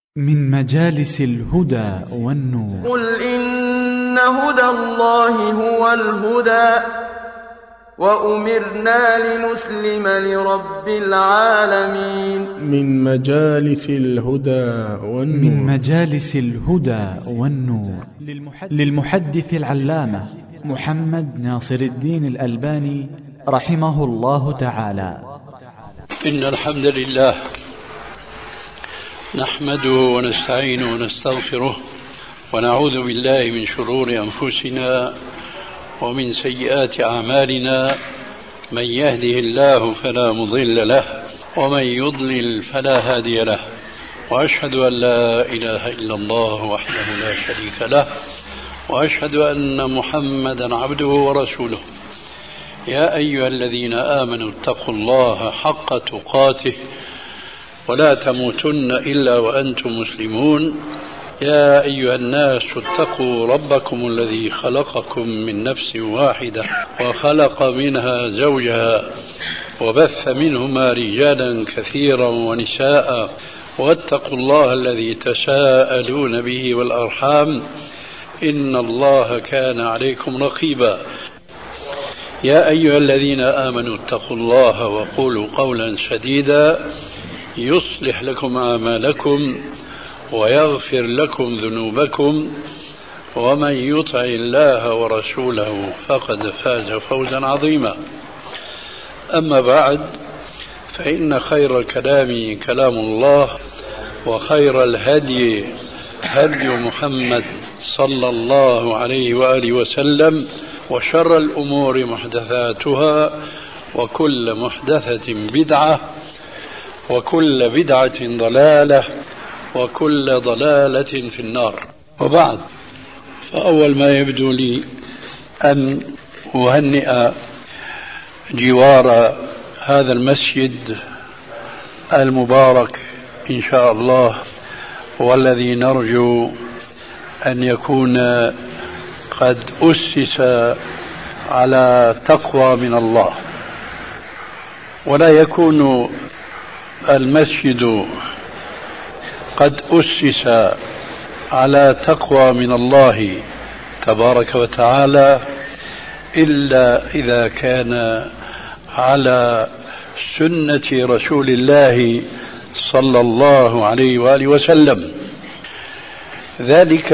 من مجالس الهدى والنور. قل إن هدى الله هو الهدى وأمرنا لنسلم لرب العالمين. من مجالس الهدى والنور. من مجالس الهدى والنور للمحدث العلامة محمد ناصر الدين الألباني رحمه الله تعالى. إن الحمد لله نحمده ونستعينه ونستغفره ونعوذ بالله من شرور أنفسنا ومن سيئات أعمالنا. من يهده الله فلا مضل له ومن يضلل فلا هادي له، وأشهد أن لا إله إلا الله وحده لا شريك له، وأشهد أن محمدا عبده ورسوله. يا أيها الذين آمنوا اتقوا الله حق تقاته ولا تموتن إلا وأنتم مسلمون. يا أيها الناس اتقوا ربكم الذي خلقكم من نفس واحدة وخلق منها زوجها وبث منهما رجالا كثيرا ونساء، واتقوا الله الذي تساءلون به والأرحام إن الله كان عليكم رقيبا. يا أيها الذين آمنوا اتقوا الله وقولوا قولا سديدا يصلح لكم أعمالكم ويغفر لكم ذنوبكم، ومن يطع الله ورسوله فقد فاز فوزا عظيما. أما بعد، فإن خير الكلام كلام الله، وخير الهدي هدي محمد صلى الله عليه وآله وسلم، وشر الأمور محدثاتها، وكل محدثة بدعة، وكل بدعة ضلالة، وكل ضلالة في النار. وبعد، فأول ما يبدو لي أن أهنئ جوار هذا المسجد المبارك إن شاء الله، والذي نرجو أن يكون قد أسس على تقوى من الله، ولا يكون المسجد قد أسس على تقوى من الله تبارك وتعالى إلا إذا كان على سنة رسول الله صلى الله عليه وآله وسلم. ذلك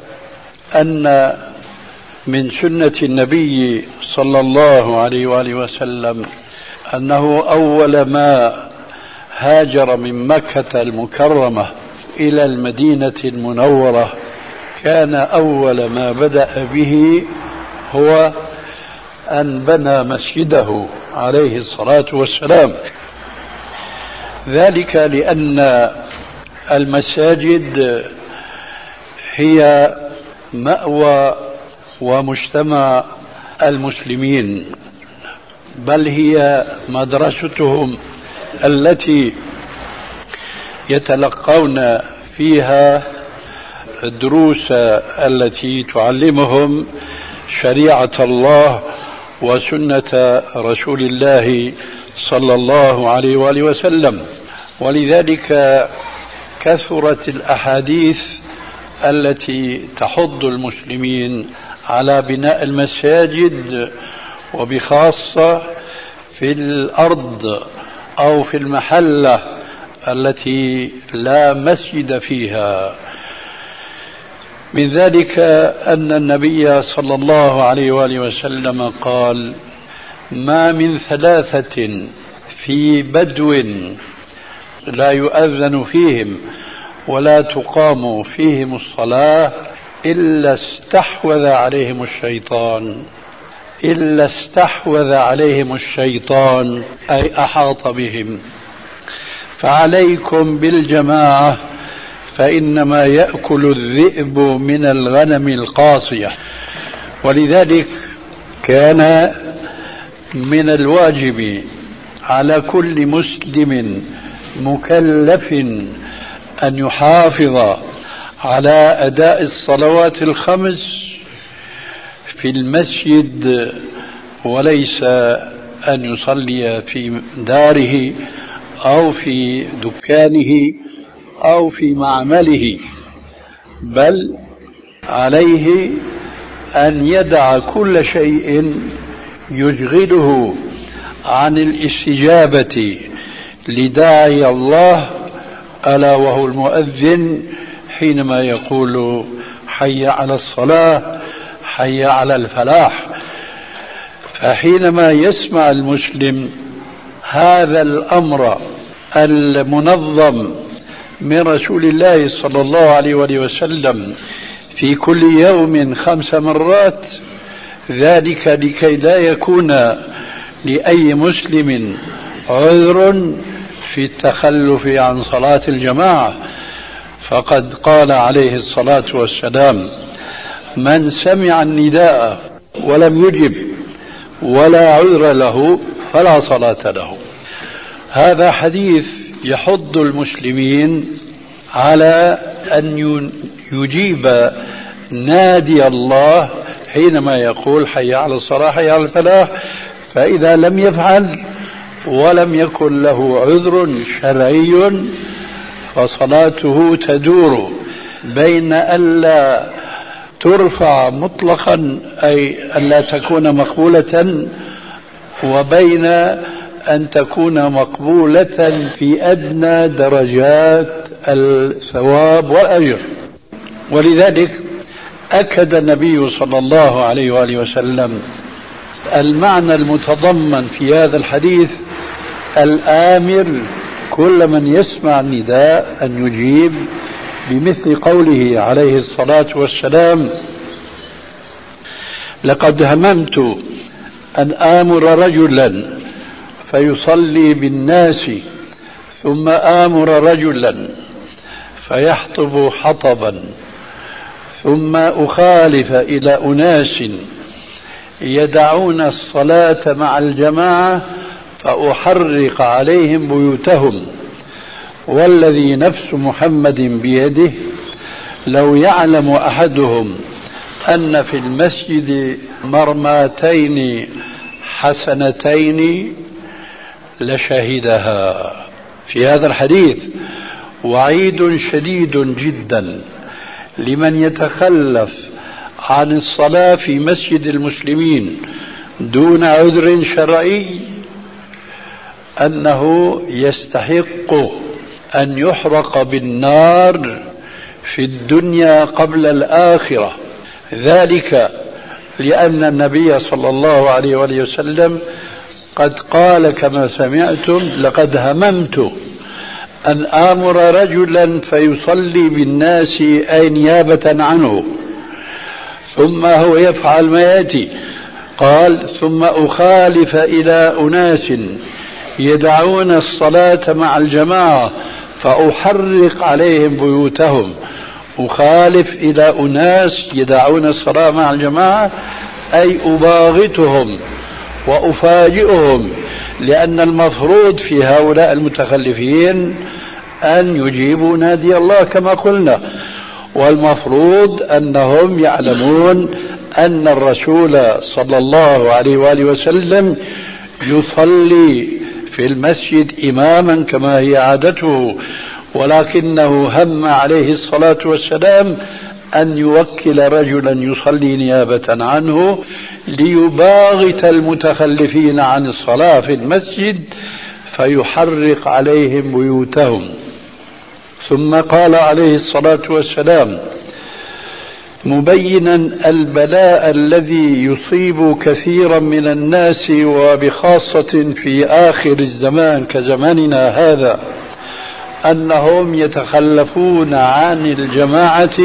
أن من سنة النبي صلى الله عليه وآله وسلم أنه أول ما هاجر من مكة المكرمة إلى المدينة المنورة كان أول ما بدأ به هو أن بنى مسجده عليه الصلاة والسلام. ذلك لأن المساجد هي مأوى ومجتمع المسلمين، بل هي مدرستهم التي يتلقون فيها الدروس التي تعلمهم شريعة الله وسنة رسول الله صلى الله عليه وآله وسلم. ولذلك كثرت الأحاديث التي تحض المسلمين على بناء المساجد، وبخاصة في الأرض أو في المحلة التي لا مسجد فيها. من ذلك أن النبي صلى الله عليه وآله وسلم قال: ما من ثلاثة في بدو لا يؤذن فيهم ولا تقام فيهم الصلاة إلا استحوذ عليهم الشيطان أي أحاط بهم. فعليكم بالجماعة فإنما يأكل الذئب من الغنم القاصية. ولذلك كان من الواجب على كل مسلم مكلف أن يحافظ على أداء الصلوات الخمس في المسجد، وليس أن يصلي في داره أو في دكانه أو في معمله، بل عليه أن يدع كل شيء يشغله عن الاستجابة لداعي الله، ألا وهو المؤذن، حينما يقول حي على الصلاة، حي على الفلاح. فحينما يسمع المسلم هذا الأمر المنظم من رسول الله صلى الله عليه وسلم في كل يوم 5 مرات، ذلك لكي لا يكون لأي مسلم عذر في التخلف عن صلاة الجماعة. فقد قال عليه الصلاة والسلام: من سمع النداء ولم يجب ولا عذر له فلا صلاة له. هذا حديث يحض المسلمين على أن يجيب نادي الله حينما يقول حي على الصلاة حي على الفلاح، فإذا لم يفعل ولم يكن له عذر شرعي فصلاته تدور بين ألا ترفع مطلقا، أي ألا تكون مقبولة، وبين أن تكون مقبولة في أدنى درجات الثواب والأجر. ولذلك أكد النبي صلى الله عليه وآله وسلم المعنى المتضمن في هذا الحديث، الآمر كل من يسمع النداء أن يجيب، بمثل قوله عليه الصلاة والسلام: لقد هممت أن آمر رجلا فيصلي بالناس ثم آمر رجلا فيحطب حطبا ثم أخالف إلى أناس يدعون الصلاة مع الجماعة فأحرق عليهم بيوتهم، والذي نفس محمد بيده لو يعلم أحدهم أن في المسجد مرماتين حسنتين لشهدها. في هذا الحديث وعيد شديد جدا لمن يتخلف عن الصلاة في مسجد المسلمين دون عذر شرعي، أنه يستحق أن يحرق بالنار في الدنيا قبل الآخرة. ذلك لأن النبي صلى الله عليه وسلم قد قال كما سمعتم: لقد هممت أن آمر رجلا فيصلي بالناس أي نيابة عنه، ثم هو يفعل ما يأتي، قال: ثم أخالف إلى أناس يدعون الصلاة مع الجماعة فأحرق عليهم بيوتهم. أخالف إلى أناس يدعون الصلاة مع الجماعة أي أباغتهم وأفاجئهم، لأن المفروض في هؤلاء المتخلفين أن يجيبوا نادي الله كما قلنا، والمفروض أنهم يعلمون أن الرسول صلى الله عليه وآله وسلم يصلي في المسجد إماما كما هي عادته، ولكنه هم عليه الصلاة والسلام أن يوكل رجلا يصلي نيابة عنه ليباغت المتخلفين عن الصلاة في المسجد فيحرق عليهم بيوتهم. ثم قال عليه الصلاة والسلام مبينا البلاء الذي يصيب كثيرا من الناس وبخاصة في آخر الزمان كزماننا هذا، أنهم يتخلفون عن الجماعة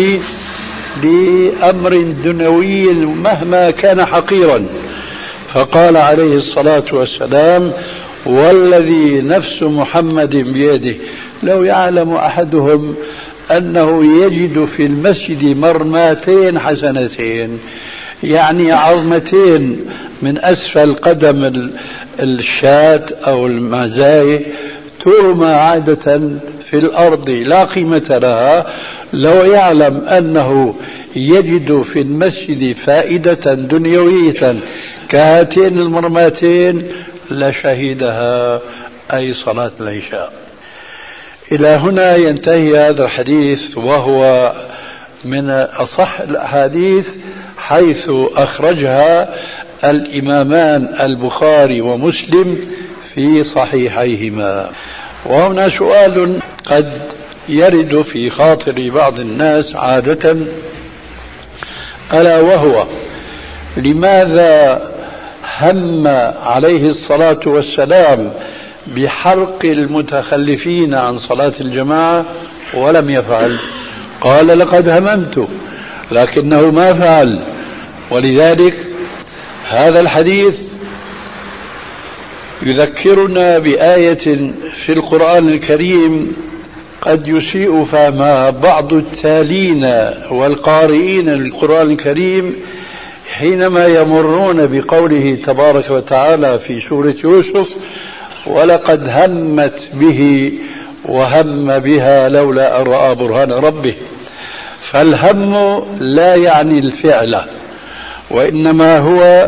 لأمر دنيوي مهما كان حقيرا. فقال عليه الصلاة والسلام: والذي نفس محمد بيده لو يعلم أحدهم أنه يجد في المسجد مرماتين حسنتين، يعني عظمتين من أسفل قدم الشاة أو المعزاية ترمى عادة في الأرض لا قيمة لها، لو يعلم أنه يجد في المسجد فائدة دنيوية كهاتين المرماتين لشهدها، أي صلاة العشاء. إلى هنا ينتهي هذا الحديث، وهو من أصح الأحاديث حيث أخرجها الإمامان البخاري ومسلم في صحيحيهما. وهنا سؤال قد يرد في خاطر بعض الناس عادة، ألا وهو: لماذا هم عليه الصلاة والسلام بحرق المتخلفين عن صلاة الجماعة ولم يفعل؟ قال: لقد هممت، لكنه ما فعل. ولذلك هذا الحديث يذكرنا بآية في القرآن الكريم قد يسيء فهمها بعض التالين والقارئين للقرآن الكريم حينما يمرون بقوله تبارك وتعالى في سورة يوسف: ولقد همت به وهم بها لولا أن رأى برهان ربه. فالهم لا يعني الفعل، وإنما هو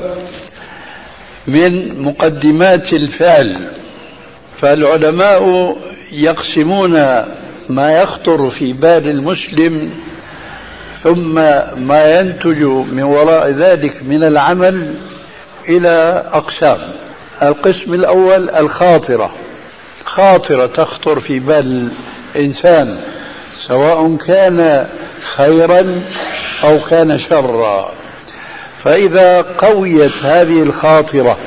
من مقدمات الفعل. فالعلماء يقسمون ما يخطر في بال المسلم ثم ما ينتج من وراء ذلك من العمل إلى أقسام. القسم الأول الخاطرة، خاطرة تخطر في بال الإنسان سواء كان خيرا أو كان شرا. فإذا قويت هذه الخاطرة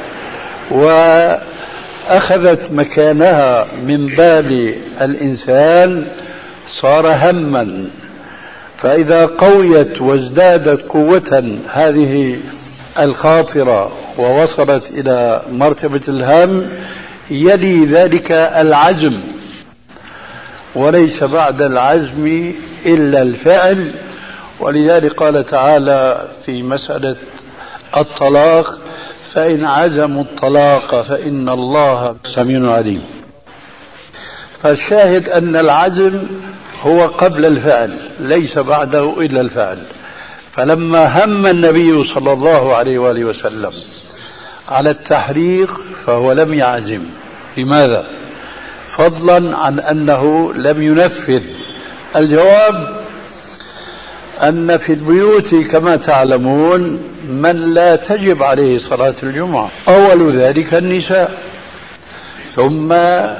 وأخذت مكانها من بال الإنسان صار هما. فإذا قويت وازدادت قوة هذه الخاطرة ووصلت إلى مرتبة الهم يلي ذلك العزم، وليس بعد العزم إلا الفعل. ولذلك قال تعالى في مسألة الطلاق: فإن عزموا الطلاق فإن الله سميع عليم. فالشاهد أن العزم هو قبل الفعل، ليس بعده إلا الفعل. فلما هم النبي صلى الله عليه وآله وسلم على التحريق فهو لم يعزم. لماذا؟ فضلا عن أنه لم ينفذ. الجواب أن في البيوت كما تعلمون من لا تجب عليه صلاة الجمعة، أول ذلك النساء، ثم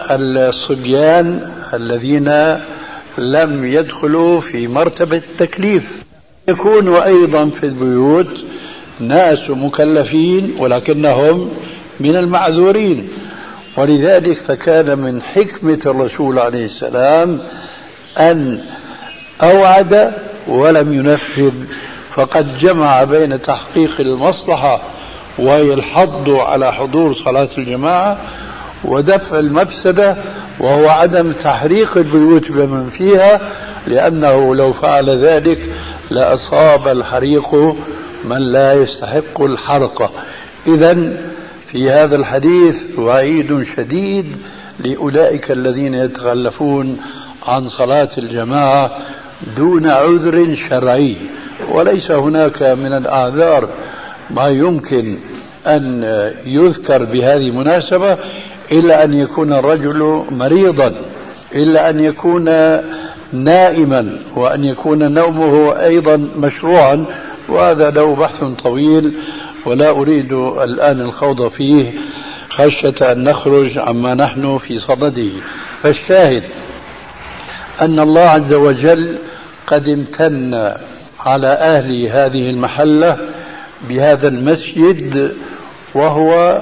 الصبيان الذين لم يدخلوا في مرتبة التكليف. يكون أيضا في البيوت ناس مكلفين ولكنهم من المعذورين. ولذلك فكان من حكمة الرسول عليه السلام أن أوعد ولم ينفذ، فقد جمع بين تحقيق المصلحة وهي الحض على حضور صلاة الجماعة ودفع المفسدة وهو عدم تحريق البيوت بمن فيها، لأنه لو فعل ذلك لأصاب الحريق من لا يستحق الحرق. إذن في هذا الحديث وعيد شديد لأولئك الذين يتخلفون عن صلاة الجماعة دون عذر شرعي. وليس هناك من الأعذار ما يمكن أن يذكر بهذه المناسبة إلا أن يكون الرجل مريضا، إلا أن يكون نائما، وأن يكون نومه أيضا مشروعا، وهذا له بحث طويل ولا أريد الآن الخوض فيه خشية أن نخرج عما نحن في صدده. فالشاهد أن الله عز وجل قد امتن على أهل هذه المحلة بهذا المسجد، وهو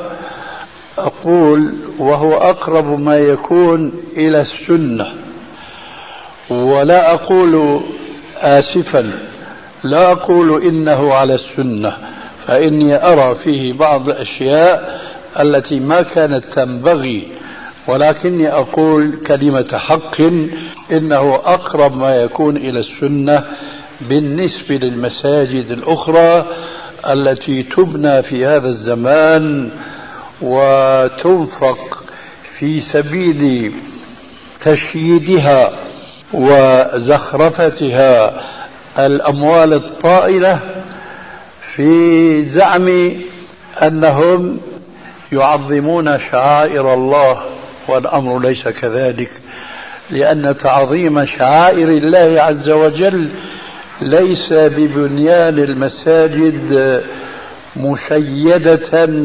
أقرب ما يكون إلى السنة. ولا أقول آسفا، لا أقول إنه على السنة، فإني أرى فيه بعض الأشياء التي ما كانت تنبغي، ولكني أقول كلمة حق إنه أقرب ما يكون إلى السنة بالنسبة للمساجد الأخرى التي تبنى في هذا الزمان وتنفق في سبيل تشييدها وزخرفتها الأموال الطائلة في زعم أنهم يعظمون شعائر الله، والأمر ليس كذلك. لأن تعظيم شعائر الله عز وجل ليس ببنيان المساجد مشيدة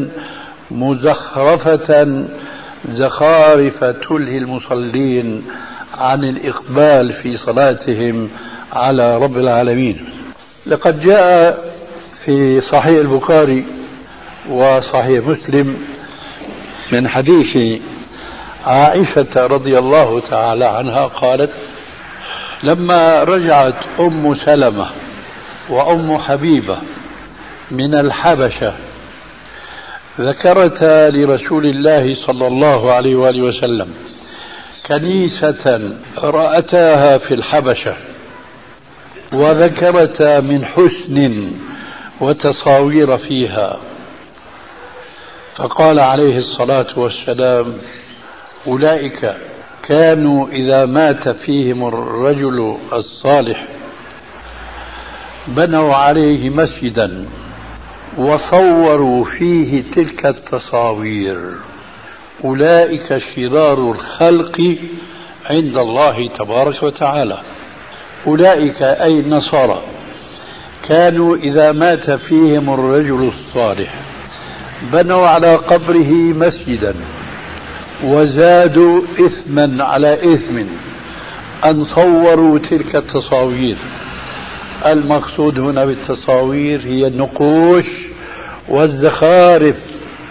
مزخرفة زخارف تلهي المصلين عن الإقبال في صلاتهم على رب العالمين. لقد جاء في صحيح البخاري وصحيح مسلم من حديث عائشة رضي الله تعالى عنها قالت: لما رجعت أم سلمة وأم حبيبة من الحبشة ذكرتا لرسول الله صلى الله عليه وآله وسلم كنيسة رأتاها في الحبشة، وذكرتا من حسن وتصاوير فيها، فقال عليه الصلاة والسلام: أولئك كانوا إذا مات فيهم الرجل الصالح بنوا عليه مسجدا وصوروا فيه تلك التصاوير، أولئك شرار الخلق عند الله تبارك وتعالى. أولئك أي النصارى كانوا إذا مات فيهم الرجل الصالح بنوا على قبره مسجدا وزادوا إثما على إثم أن صوروا تلك التصاوير. المقصود هنا بالتصاوير هي النقوش والزخارف.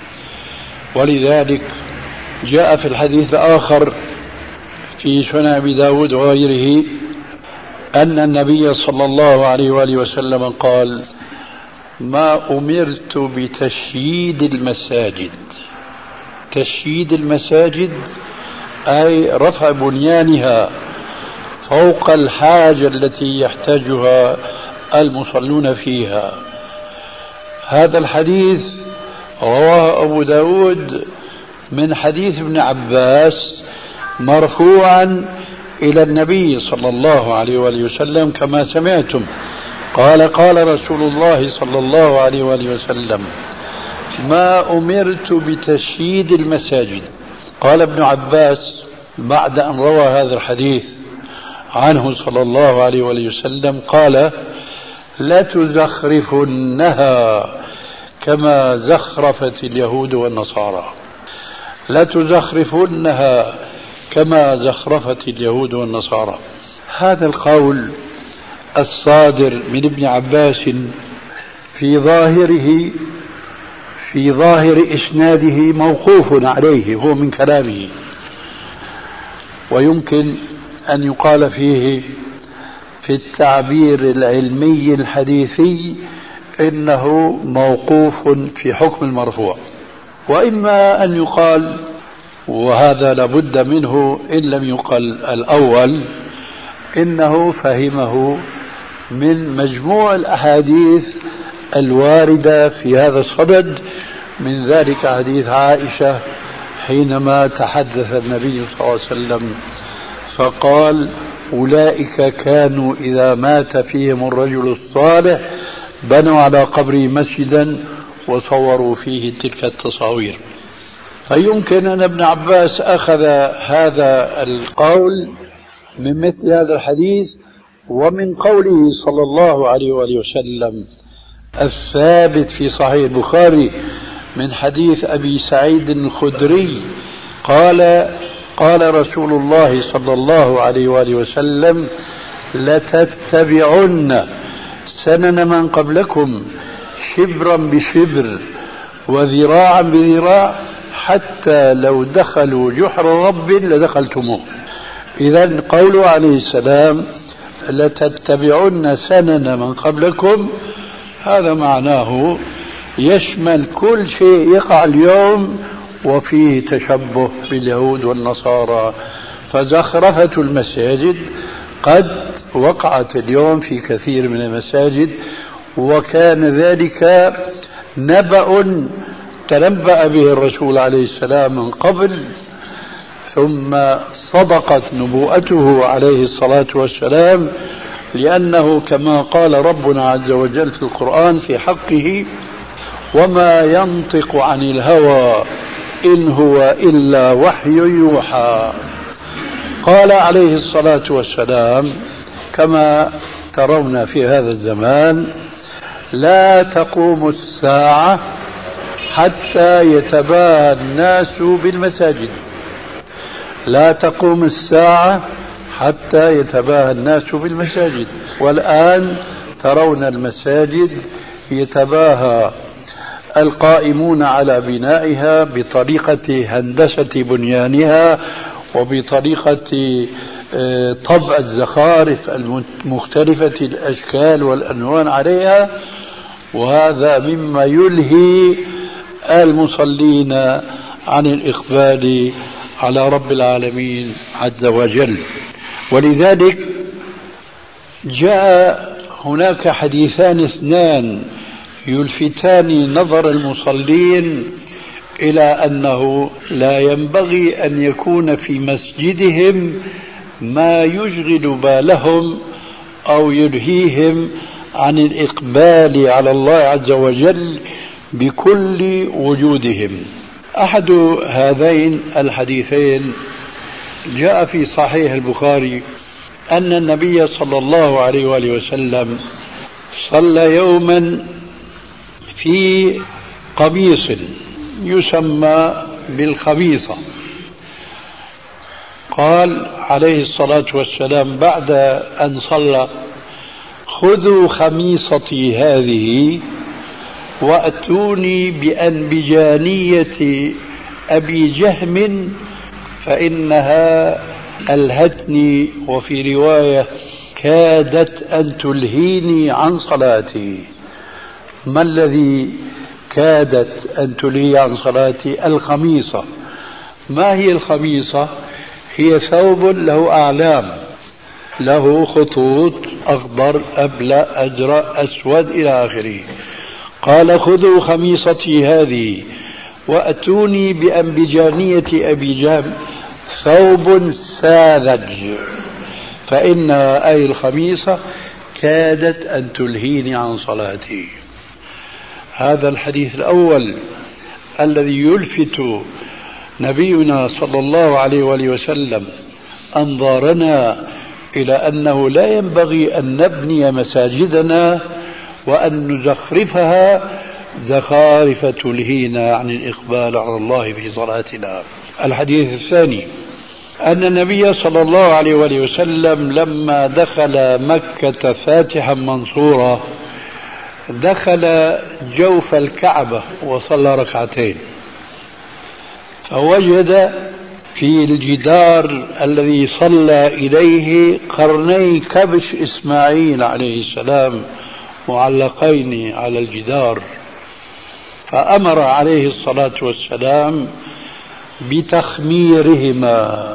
ولذلك جاء في الحديث الآخر في سنن أبي داود وغيره أن النبي صلى الله عليه وآله وسلم قال: ما أمرت بتشييد المساجد. تشييد المساجد أي رفع بنيانها فوق الحاجة التي يحتاجها المصلون فيها. هذا الحديث رواه أبو داود من حديث ابن عباس مرفوعا إلى النبي صلى الله عليه وآله وسلم كما سمعتم. قال رسول الله صلى الله عليه وآله وسلم: ما أمرت بتشييد المساجد. قال ابن عباس بعد أن روى هذا الحديث عنه صلى الله عليه وآله وسلم قال: لتزخرفنها كما زخرفت اليهود والنصارى. لتزخرفنها كما زخرفت اليهود والنصارى. هذا القول الصادر من ابن عباس في ظاهر إسناده موقوف عليه، هو من كلامه، ويمكن أن يقال فيه في التعبير العلمي الحديثي إنه موقوف في حكم المرفوع. وإما أن يقال، وهذا لابد منه إن لم يقل الأول، إنه فهمه من مجموع الأحاديث الواردة في هذا الصدد، من ذلك حديث عائشة حينما تحدث النبي صلى الله عليه وسلم فقال: أولئك كانوا إذا مات فيهم الرجل الصالح بنوا على قبره مسجدا وصوروا فيه تلك التصاوير. فيمكن أن ابن عباس أخذ هذا القول من مثل هذا الحديث ومن قوله صلى الله عليه وآله وسلم الثابت في صحيح البخاري من حديث أبي سعيد الخدري قال رسول الله صلى الله عليه وآله وسلم: لتتبعن سنن من قبلكم شبرا بشبر وذراعا بذراع حتى لو دخلوا جحر رب لدخلتموه. إذن قوله عليه السلام لتتبعن سنن من قبلكم، هذا معناه يشمل كل شيء يقع اليوم وفيه تشبه باليهود والنصارى. فزخرفة المساجد قد وقعت اليوم في كثير من المساجد، وكان ذلك نبأ تنبأ به الرسول عليه السلام من قبل، ثم صدقت نبوءته عليه الصلاة والسلام، لأنه كما قال ربنا عز وجل في القرآن في حقه: وما ينطق عن الهوى إن هو إلا وحي يوحى. قال عليه الصلاة والسلام كما ترون في هذا الزمان: لا تقوم الساعة حتى يتباهى الناس بالمساجد. لا تقوم الساعة حتى يتباهى الناس بالمساجد. والآن ترون المساجد يتباهى القائمون على بنائها بطريقة هندسة بنيانها وبطريقة طبع الزخارف المختلفة الأشكال والألوان عليها، وهذا مما يلهي المصلين عن الإقبال على رب العالمين عز وجل. ولذلك جاء هناك حديثان اثنان يلفتان نظر المصلين إلى أنه لا ينبغي أن يكون في مسجدهم ما يشغل بالهم أو يلهيهم عن الإقبال على الله عز وجل بكل وجودهم. أحد هذين الحديثين جاء في صحيح البخاري أن النبي صلى الله عليه وآله وسلم صلى يوما في قميص يسمى بالخميصة. قال عليه الصلاة والسلام بعد أن صلى: خذوا خميصتي هذه وأتوني بأنبجانية أبي جهم فإنها ألهتني، وفي رواية كادت أن تلهيني عن صلاتي. ما الذي كادت أن تلهي عن صلاتي؟ الخميصة. ما هي الخميصة؟ هي ثوب له أعلام، له خطوط أخضر أبلى أزرق أسود إلى آخره. قال: خذوا خميصتي هذه وأتوني بأنبجانية أبي جهم ثوب ساذج فإنها أي الخميصة كادت أن تلهيني عن صلاتي. هذا الحديث الأول الذي يلفت نبينا صلى الله عليه وآله وسلم أنظارنا إلى أنه لا ينبغي أن نبني مساجدنا وأن نزخرفها زخارف تلهينا عن الإقبال على الله في صلاتنا. الحديث الثاني أن النبي صلى الله عليه وآله وسلم لما دخل مكة فاتحا منصورا دخل جوف الكعبة وصلى ركعتين، فوجد في الجدار الذي صلى إليه قرني كبش إسماعيل عليه السلام معلقين على الجدار، فأمر عليه الصلاة والسلام بتخميرهما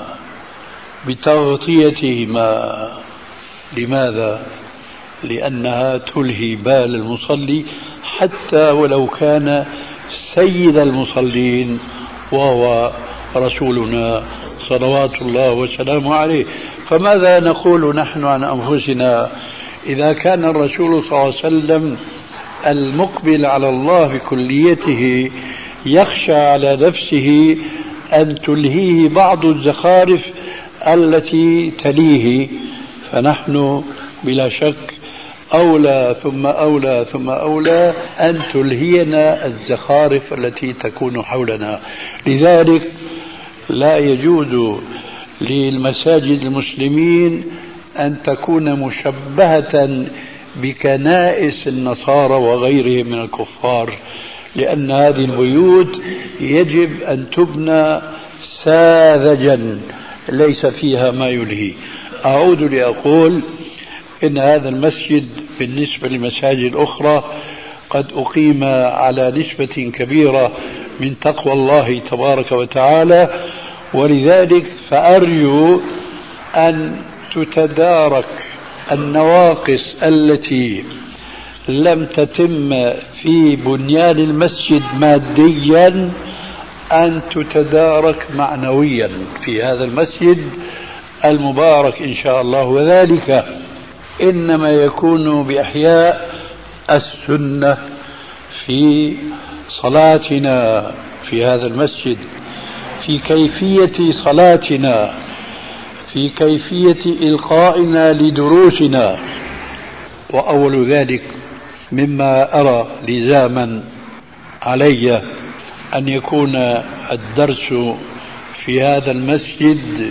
بتغطيتهما. لماذا؟ لأنها تلهي بال المصلي حتى ولو كان سيد المصلين وهو رسولنا صلوات الله وسلامه عليه. فماذا نقول نحن عن أنفسنا إذا كان الرسول صلى الله عليه وسلم المقبل على الله بكليته يخشى على نفسه أن تلهيه بعض الزخارف التي تليه؟ فنحن بلا شك أولى ثم أولى ثم أولى أن تلهينا الزخارف التي تكون حولنا. لذلك لا يجوز للمساجد المسلمين أن تكون مشبهة بكنائس النصارى وغيرهم من الكفار، لأن هذه البيوت يجب أن تبنى ساذجا ليس فيها ما يلهي. أعود لأقول إن هذا المسجد بالنسبة للمساجد الأخرى قد أقيم على نسبة كبيرة من تقوى الله تبارك وتعالى، ولذلك فأرجو أن تتدارك النواقص التي لم تتم في بنيان المسجد ماديا أن تتدارك معنويا في هذا المسجد المبارك إن شاء الله، وذلك إنما يكون بإحياء السنة في صلاتنا في هذا المسجد، في كيفية صلاتنا، في كيفية إلقائنا لدروسنا. وأول ذلك مما أرى لزاما علي أن يكون الدرس في هذا المسجد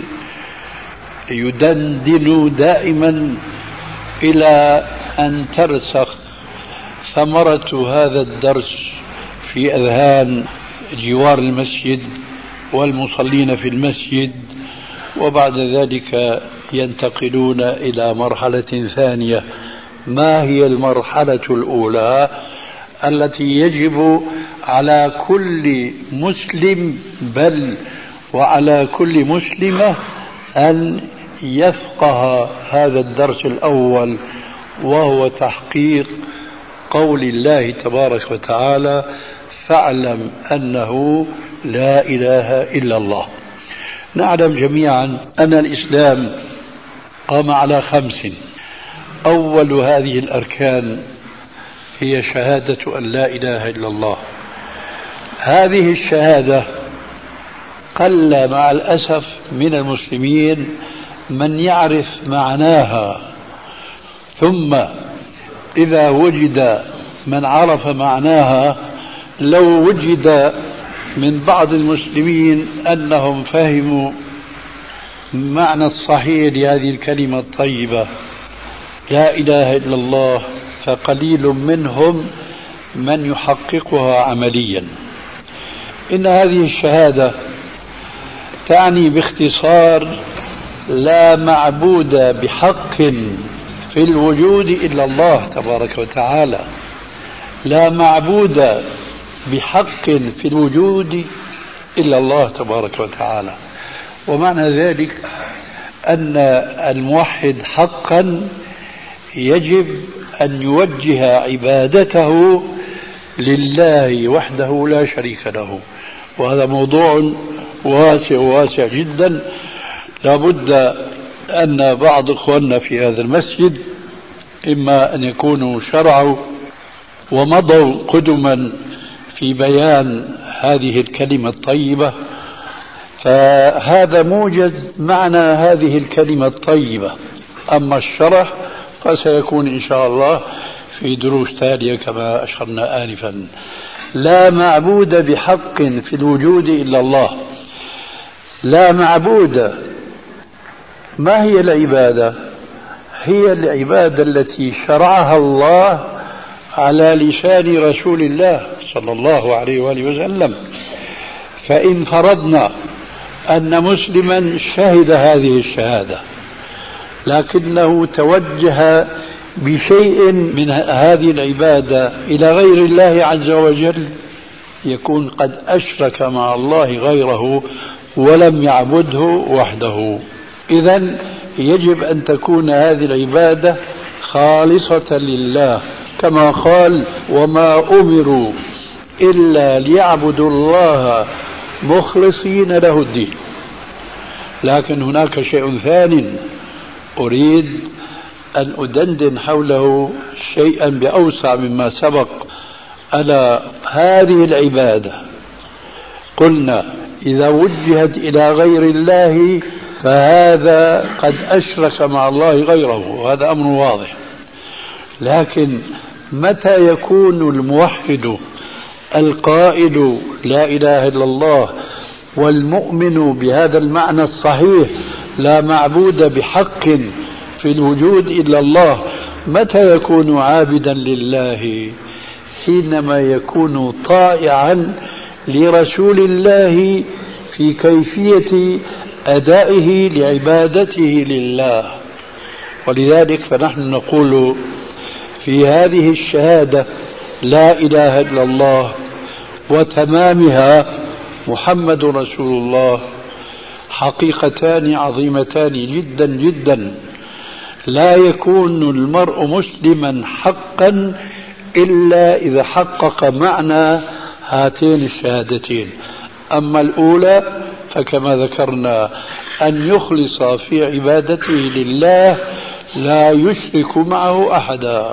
يدندن دائما إلى أن ترسخ ثمرة هذا الدرس في أذهان جوار المسجد والمصلين في المسجد، وبعد ذلك ينتقلون إلى مرحلة ثانية. ما هي المرحلة الأولى التي يجب على كل مسلم بل وعلى كل مسلمة أن يفقه هذا الدرس الأول، وهو تحقيق قول الله تبارك وتعالى: فاعلم أنه لا إله إلا الله. نعلم جميعا أن الإسلام قام على 5. أول هذه الأركان هي شهادة أن لا إله إلا الله. هذه الشهادة قل مع الأسف من المسلمين من يعرف معناها، ثم إذا وجد من عرف معناها، لو وجد من بعض المسلمين أنهم فهموا معنى الصحيح لهذه الكلمة الطيبة لا إله إلا الله، فقليل منهم من يحققها عمليا. إن هذه الشهادة تعني باختصار: لا معبود بحق في الوجود إلا الله تبارك وتعالى. لا معبود بحق في الوجود إلا الله تبارك وتعالى. ومعنى ذلك أن الموحد حقا يجب أن يوجه عبادته لله وحده لا شريك له. وهذا موضوع واسع جدا، لابد أن بعض إخواننا في هذا المسجد إما أن يكونوا شرعوا ومضوا قدما في بيان هذه الكلمة الطيبة، فهذا موجز معنى هذه الكلمة الطيبة. أما الشرح فسيكون إن شاء الله في دروس تالية كما أشرنا آنفا. لا معبود بحق في الوجود إلا الله. لا معبود، ما هي العبادة؟ هي العبادة التي شرعها الله على لسان رسول الله صلى الله عليه وآله وسلم. فإن فرضنا أن مسلما شهد هذه الشهادة لكنه توجه بشيء من هذه العبادة إلى غير الله عز وجل، يكون قد أشرك مع الله غيره ولم يعبده وحده. إذن يجب أن تكون هذه العبادة خالصة لله، كما قال: وما أمروا إلا ليعبدوا الله مخلصين له الدين. لكن هناك شيء ثاني أريد أن أدندن حوله شيئا بأوسع مما سبق، ألا هذه العبادة قلنا إذا وجهت إلى غير الله فهذا قد أشرك مع الله غيره، وهذا أمر واضح. لكن متى يكون الموحد القائل لا إله إلا الله والمؤمن بهذا المعنى الصحيح لا معبود بحق في الوجود إلا الله، متى يكون عابدا لله؟ حينما يكون طائعا لرسول الله في كيفية أدائه لعبادته لله. ولذلك فنحن نقول في هذه الشهادة لا إله إلا الله وتمامها محمد رسول الله حقيقتان عظيمتان جدا جدا. لا يكون المرء مسلما حقا إلا إذا حقق معنى هاتين الشهادتين. أما الأولى فكما ذكرنا أن يخلص في عبادته لله لا يشرك معه أحدا.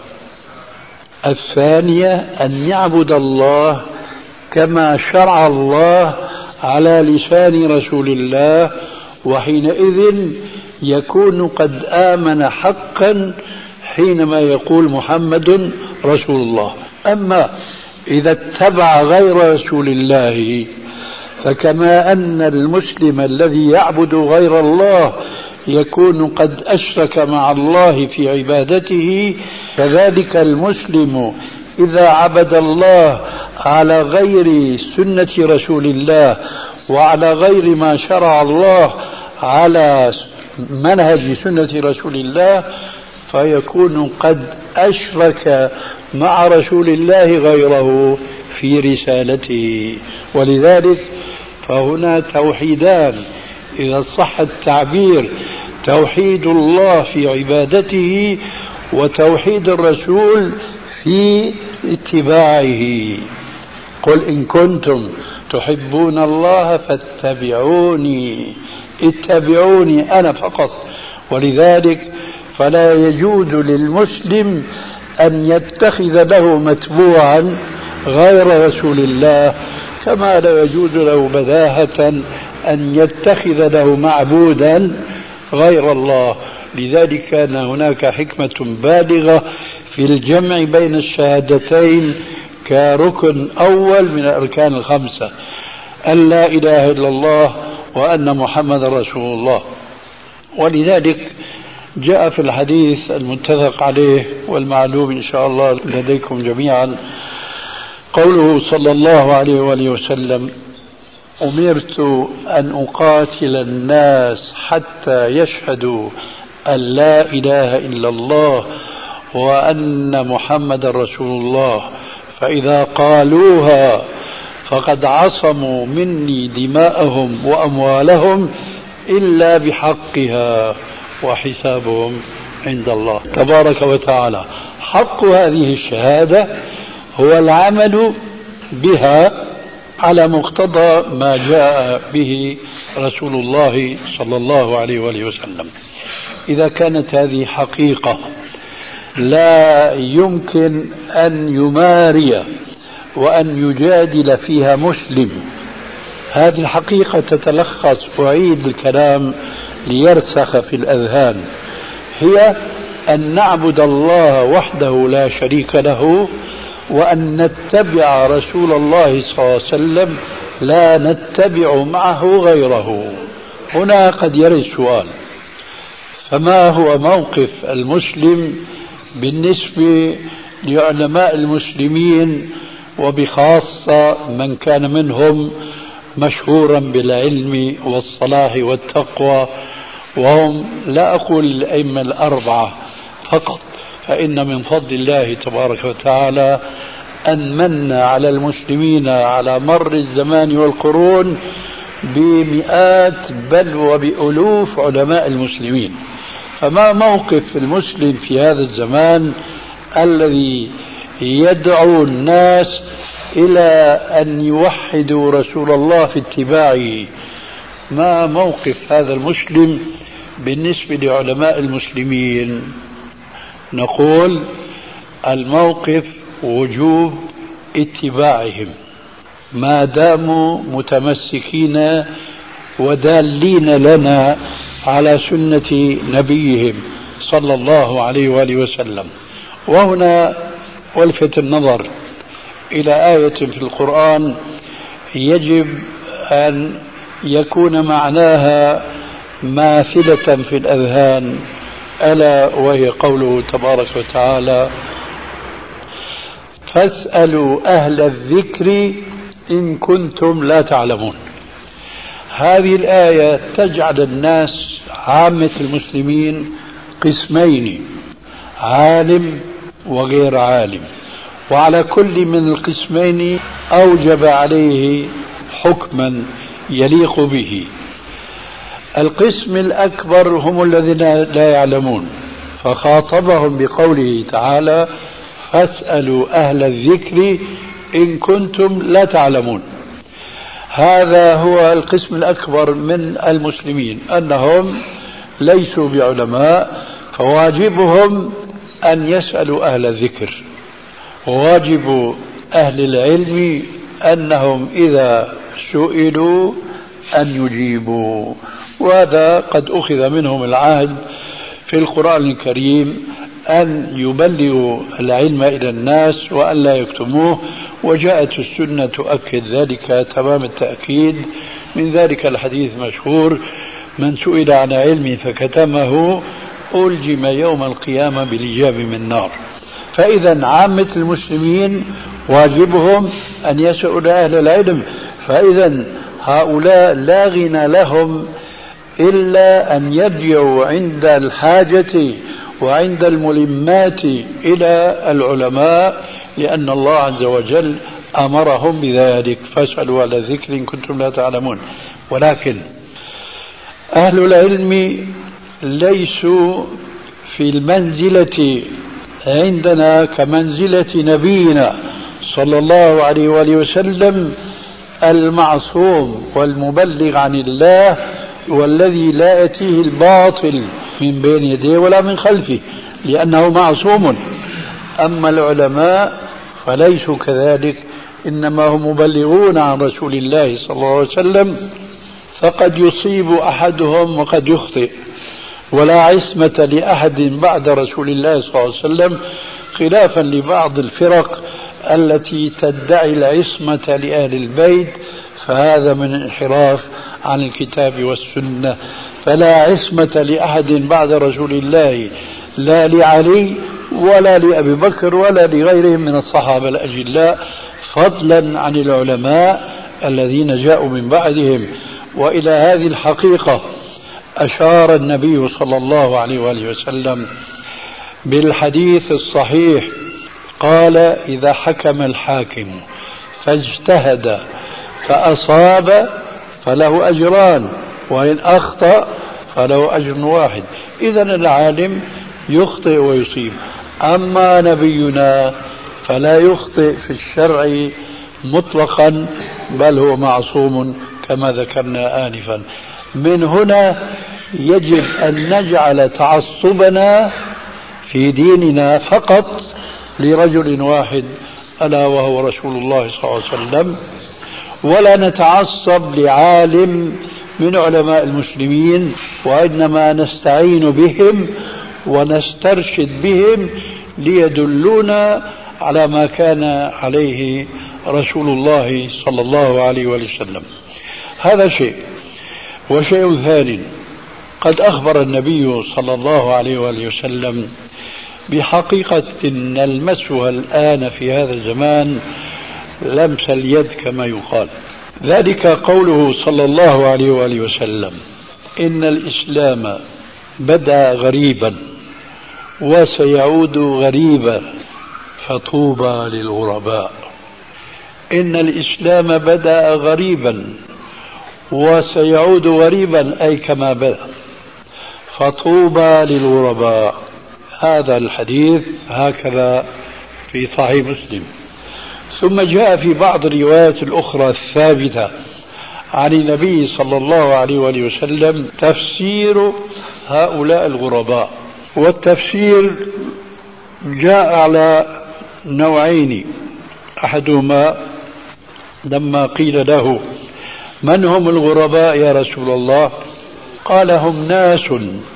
الثانية أن يعبد الله كما شرع الله على لسان رسول الله، وحينئذ يكون قد آمن حقا حينما يقول محمد رسول الله. أما إذا اتبع غير رسول الله، فكما أن المسلم الذي يعبد غير الله يكون قد أشرك مع الله في عبادته، كذلك المسلم إذا عبد الله على غير سنة رسول الله وعلى غير ما شرع الله على منهج سنة رسول الله، فيكون قد أشرك مع رسول الله غيره في رسالته. ولذلك فهنا توحيدان، إذا صح التعبير، توحيد الله في عبادته وتوحيد الرسول في اتباعه. قل إن كنتم تحبون الله فاتبعوني، اتبعوني أنا فقط. ولذلك فلا يجوز للمسلم أن يتخذ له متبوعا غير رسول الله، كما لا يجوز له بداهة أن يتخذ له معبودا غير الله. لذلك كان هناك حكمة بالغة في الجمع بين الشهادتين كركن أول من الأركان الخمسة، أن لا إله إلا الله وأن محمد رسول الله. ولذلك جاء في الحديث المتفق عليه والمعلوم إن شاء الله لديكم جميعا قوله صلى الله عليه وآله وسلم: أمرت أن أقاتل الناس حتى يشهدوا أن لا إله إلا الله وأن محمد رسول الله، فإذا قالوها فقد عصموا مني دماءهم وأموالهم إلا بحقها وحسابهم عند الله تبارك وتعالى. حق هذه الشهادة هو العمل بها على مقتضى ما جاء به رسول الله صلى الله عليه وآله وسلم. إذا كانت هذه حقيقة لا يمكن أن يماري وأن يجادل فيها مسلم، هذه الحقيقة تتلخص، أعيد الكلام ليرسخ في الأذهان، هي أن نعبد الله وحده لا شريك له، وأن نتبع رسول الله صلى الله عليه وسلم لا نتبع معه غيره. هنا قد يرد سؤال: فما هو موقف المسلم بالنسبة لعلماء المسلمين وبخاصة من كان منهم مشهورا بالعلم والصلاح والتقوى، وهم لا أقول الأئمة الأربعة فقط، فإن من فضل الله تبارك وتعالى أن من على المسلمين على مر الزمان والقرون بمئات بل وبألوف علماء المسلمين. فما موقف المسلم في هذا الزمان الذي يدعو الناس إلى أن يوحدوا رسول الله في اتباعه؟ ما موقف هذا المسلم بالنسبة لعلماء المسلمين؟ نقول الموقف وجوب اتباعهم ما داموا متمسكين ودالين لنا على سنة نبيهم صلى الله عليه وآله وسلم. وهنا والفت النظر إلى آية في القرآن يجب أن يكون معناها ماثلة في الأذهان، ألا وهي قوله تبارك وتعالى: فاسألوا أهل الذكر إن كنتم لا تعلمون. هذه الآية تجعل الناس عامة المسلمين قسمين: عالم وغير عالم، وعلى كل من القسمين أوجب عليه حكما يليق به. القسم الأكبر هم الذين لا يعلمون، فخاطبهم بقوله تعالى: فاسألوا أهل الذكر إن كنتم لا تعلمون. هذا هو القسم الأكبر من المسلمين، أنهم ليسوا بعلماء، فواجبهم أن يسألوا أهل الذكر. وواجب أهل العلم أنهم إذا سئلوا أن يجيبوا. وهذا قد أخذ منهم العهد في القرآن الكريم أن يبلغوا العلم إلى الناس وأن لا يكتموه، وجاءت السنة تؤكد ذلك تمام التأكيد. من ذلك الحديث المشهور: من سئل عن علم فكتمه ألجم يوم القيامة بلجام من نار. فإذا عامة المسلمين واجبهم أن يسألوا أهل العلم، فإذا هؤلاء لا غنى لهم إلا أن يرجعوا عند الحاجة وعند الملمات إلى العلماء، لأن الله عز وجل أمرهم بذلك: فاسألوا على الذكر إن كنتم لا تعلمون. ولكن أهل العلم ليسوا في المنزلة عندنا كمنزلة نبينا صلى الله عليه وآله وسلم المعصوم والمبلغ عن الله، والذي لا يأتيه الباطل من بين يديه ولا من خلفه، لأنه معصوم. أما العلماء فليسوا كذلك، إنما هم مبلغون عن رسول الله صلى الله عليه وسلم، فقد يصيب أحدهم وقد يخطئ، ولا عصمة لأحد بعد رسول الله صلى الله عليه وسلم، خلافا لبعض الفرق التي تدعي العصمة لأهل البيت، فهذا من انحراف عن الكتاب والسنة. فلا عصمة لأحد بعد رسول الله، لا لعلي ولا لأبي بكر ولا لغيرهم من الصحابة الأجلاء، فضلا عن العلماء الذين جاءوا من بعدهم. وإلى هذه الحقيقة أشار النبي صلى الله عليه وآله وسلم بالحديث الصحيح، قال: إذا حكم الحاكم فاجتهد فأصاب فله أجران، وإن أخطأ فله أجر واحد. إذن العالم يخطئ ويصيب، أما نبينا فلا يخطئ في الشرع مطلقا، بل هو معصوم كما ذكرنا آنفا. من هنا يجب أن نجعل تعصبنا في ديننا فقط لرجل واحد، ألا وهو رسول الله صلى الله عليه وسلم، ولا نتعصب لعالم من علماء المسلمين، وإنما نستعين بهم ونسترشد بهم ليدلونا على ما كان عليه رسول الله صلى الله عليه وسلم. هذا شيء. وشيء ثاني، قد أخبر النبي صلى الله عليه وسلم بحقيقة نلمسها الآن في هذا الزمان لمس اليد كما يقال. ذلك قوله صلى الله عليه وآله وسلم: إن الإسلام بدأ غريبا وسيعود غريبا فطوبى للغرباء. إن الإسلام بدأ غريبا وسيعود غريبا، أي كما بدأ، فطوبى للغرباء. هذا الحديث هكذا في صحيح مسلم. ثم جاء في بعض الروايات الأخرى الثابتة عن النبي صلى الله عليه وآله وسلم تفسير هؤلاء الغرباء. والتفسير جاء على نوعين: أحدهما لما قيل له: من هم الغرباء يا رسول الله؟ قال: هم ناس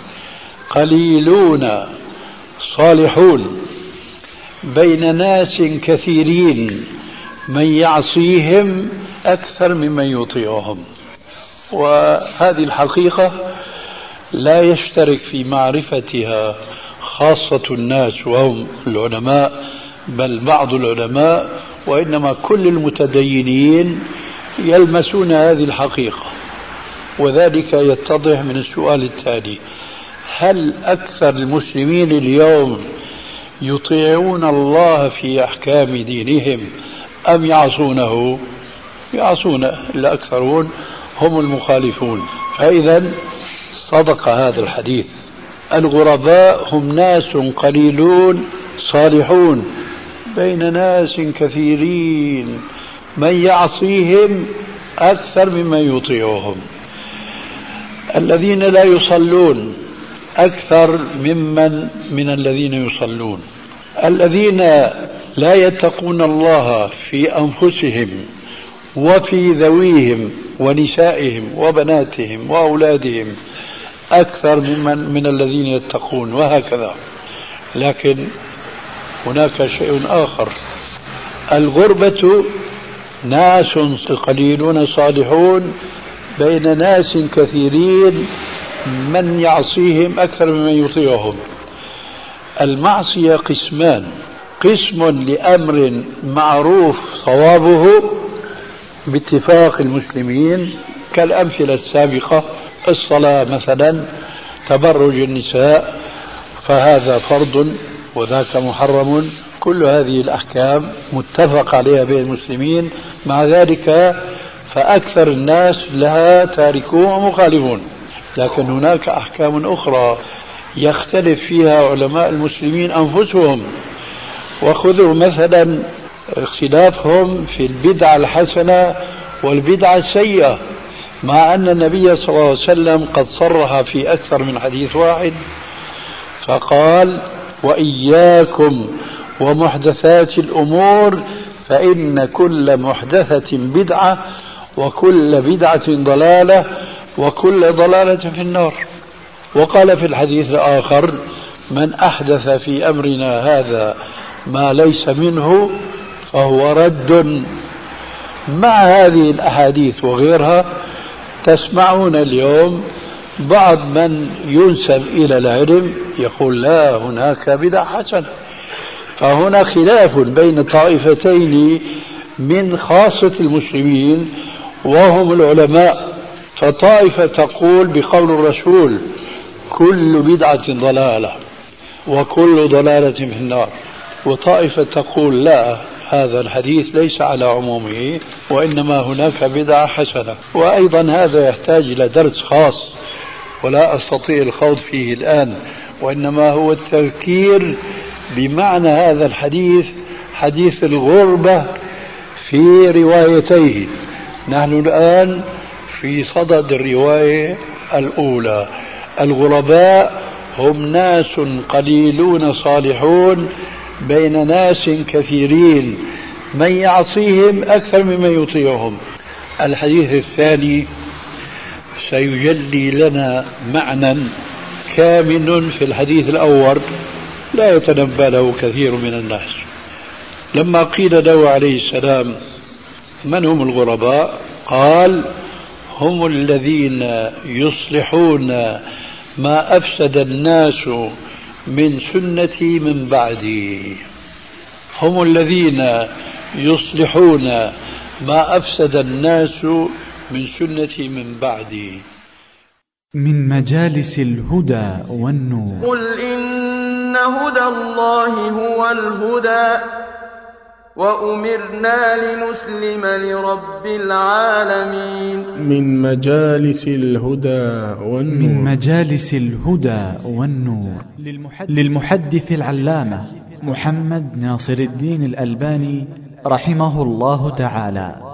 قليلون صالحون بين ناس كثيرين من يعصيهم أكثر ممن يطيعهم. وهذه الحقيقة لا يشترك في معرفتها خاصة الناس وهم العلماء، بل بعض العلماء، وإنما كل المتدينين يلمسون هذه الحقيقة. وذلك يتضح من السؤال التالي: هل أكثر المسلمين اليوم يطيعون الله في أحكام دينهم أم يعصونه؟ يعصونه، الأكثرون هم المخالفون. فإذا صدق هذا الحديث. الغرباء هم ناس قليلون صالحون بين ناس كثيرين من يعصيهم أكثر ممن يطيعهم. الذين لا يصلون أكثر من الذين يصلون. الذين لا يتقون الله في أنفسهم وفي ذويهم ونسائهم وبناتهم وأولادهم أكثر من الذين يتقون، وهكذا. لكن هناك شيء آخر، الغربة ناس قليلون صالحون بين ناس كثيرين من يعصيهم أكثر ممن يطيعهم. المعصية قسمان: قسم لأمر معروف صوابه باتفاق المسلمين كالأمثلة السابقة، الصلاة مثلا، تبرج النساء، فهذا فرض وذاك محرم. كل هذه الأحكام متفق عليها بين المسلمين، مع ذلك فأكثر الناس لها تاركون ومخالفون. لكن هناك أحكام أخرى يختلف فيها علماء المسلمين أنفسهم. وخذوا مثلا اختلافهم في البدعة الحسنة والبدعة السيئة، مع أن النبي صلى الله عليه وسلم قد صرح في أكثر من حديث واحد فقال: وإياكم ومحدثات الأمور فإن كل محدثة بدعة وكل بدعة ضلالة وكل ضلالة في النار. وقال في الحديث الآخر: من أحدث في أمرنا هذا ما ليس منه فهو رد. مع هذه الأحاديث وغيرها تسمعون اليوم بعض من ينسب إلى العلم يقول: لا، هناك بدع حسنة. فهنا خلاف بين طائفتين من خاصة المسلمين وهم العلماء. فطائفة تقول بقول الرسول: كل بدعة ضلالة وكل ضلالة في النار. وطائفة تقول: لا، هذا الحديث ليس على عمومه وإنما هناك بدعة حسنة. وأيضا هذا يحتاج إلى درس خاص ولا أستطيع الخوض فيه الآن، وإنما هو التذكير بمعنى هذا الحديث، حديث الغربة، في روايتيه. نحن الآن في صدد الرواية الأولى. الغرباء هم ناس قليلون صالحون بين ناس كثيرين من يعصيهم أكثر ممن يطيعهم. الحديث الثاني سيجلي لنا معنى كامن في الحديث الأول لا يتنبأ له كثير من الناس. لما قيل له عليه السلام: من هم الغرباء؟ قال: هم الذين يصلحون ما أفسد الناس من سنتي من بعدي. هم الذين يصلحون ما أفسد الناس من سنتي من بعدي. من مجالس الهدى والنور. قل إن هدى الله هو الهدى وأمرنا لنسلم لرب العالمين. من مجالس الهدى والنور. من مجالس الهدى والنور للمحدث العلامة محمد ناصر الدين الألباني رحمه الله تعالى.